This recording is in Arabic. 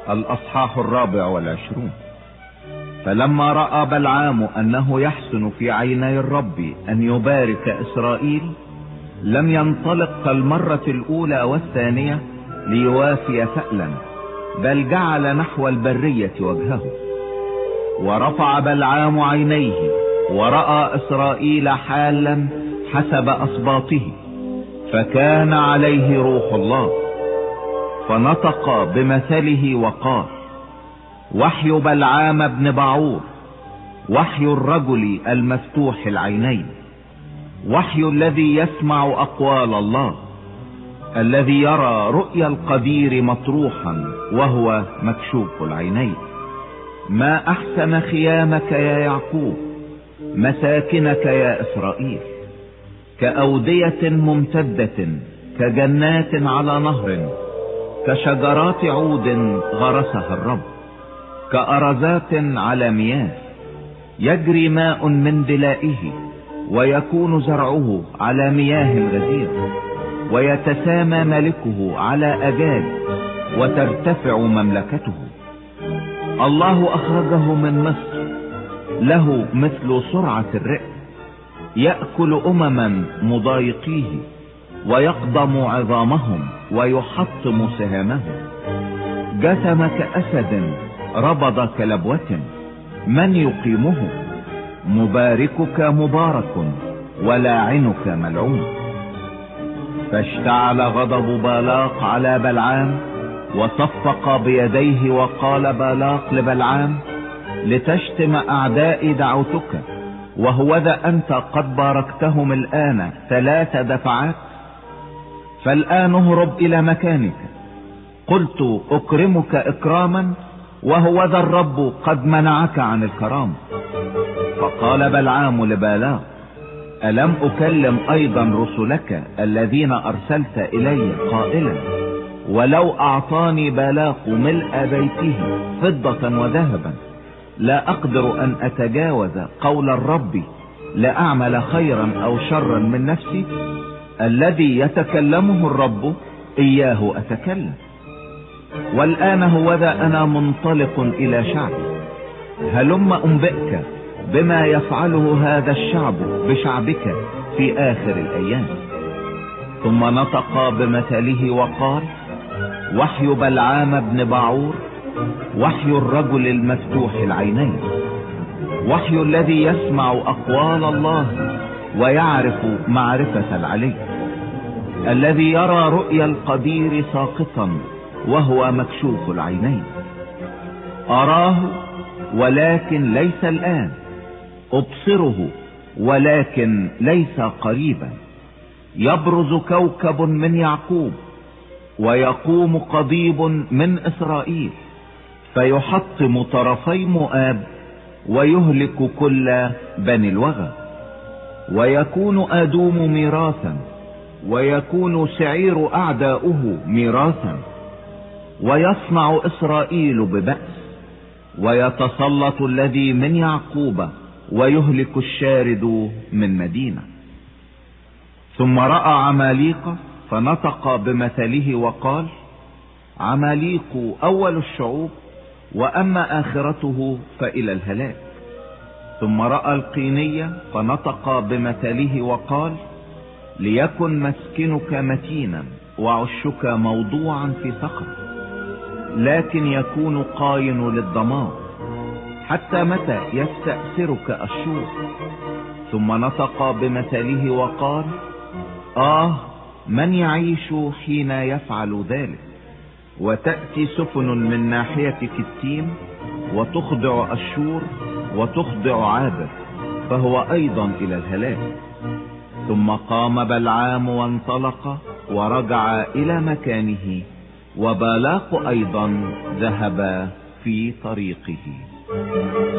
الأصحاح 24. فلما رأى بلعام أنه يحسن في عيني الرب أن يبارك إسرائيل لم ينطلق كالمرة الأولى والثانية ليوافي فألا، بل جعل نحو البرية وجهه. ورفع بلعام عينيه ورأى إسرائيل حالا حسب أصباطه، فكان عليه روح الله، فنطق بمثله وقال: وحي بلعام بن بعور، وحي الرجل المفتوح العينين، وحي الذي يسمع أقوال الله، الذي يرى رؤيا القدير مطروحا وهو مكشوف العينين. ما أحسن خيامك يا يعقوب، مساكنك يا إسرائيل، كأودية ممتدة، كجنات على نهر، كشجرات عود غرسها الرب، كأرزات على مياه، يجري ماء من دلائه، ويكون زرعه على مياه غزيرة، ويتسامى ملكه على أجاج، وترتفع مملكته. الله أخرجه من مصر، له مثل سرعة الرئة، يأكل أمما مضايقيه، ويقضم عظامهم، ويحطم سهامهم. جثم كأسد، ربض كلبوة، من يقيمه؟ مباركك مبارك، ولاعنك ملعون. فاشتعل غضب بالاق على بلعام، وصفق بيديه، وقال بالاق لبلعام: لتشتم أعدائي دعوتك، وهوذا أنت قد باركتهم الآن 3 دفعات. فالآن اهرب إلى مكانك، قلت أكرمك إكراما، وهوذا الرب قد منعك عن الكرامة. فقال بلعام لبالاق: ألم أكلم أيضا رسلك الذين أرسلت إلي قائلا: ولو أعطاني بالاق ملء بيته فضة وذهبا لا أقدر أن أتجاوز قول الرب لأعمل خيرا أو شرا من نفسي؟ الذي يتكلمه الرب إياه أتكلم. والآن هوذا أنا منطلق إلى شعبي، هلم أنبئك بما يفعله هذا الشعب بشعبك في آخر الأيام. ثم نطق بمثله وقال: وحي بلعام بن بعور، وحي الرجل المفتوح العينين، وحي الذي يسمع أقوال الله ويعرف معرفة العلي، الذي يرى رؤيا القدير ساقطا وهو مكشوف العينين. أراه ولكن ليس الآن، أبصره ولكن ليس قريبا. يبرز كوكب من يعقوب، ويقوم قضيب من إسرائيل، فيحطم طرفي مؤاب، ويهلك كل بني الوغى. ويكون آدوم ميراثا، ويكون سعير أعداؤه ميراثا، ويصنع إسرائيل ببأس، ويتسلط الذي من يعقوب، ويهلك الشارد من مدينة. ثم رأى عماليق، فنطق بمثله وقال: عماليق أول الشعوب، وأما آخرته فإلى الهلاك. ثم رأى القينية، فنطق بمثله وقال: ليكن مسكنك متينا، وعشك موضوعا في صخر، لكن يكون قاين للدمار. حتى متى يستأثرك أشور؟ ثم نطق بمثله وقال: من يعيش حين يفعل ذلك؟ وتأتي سفن من ناحية كتيم، وتخضع أشور، وتخضع عابر، فهو أيضا إلى الهلاك. ثم قام بلعام وانطلق ورجع إلى مكانه، وبالاق أيضا ذهب في طريقه.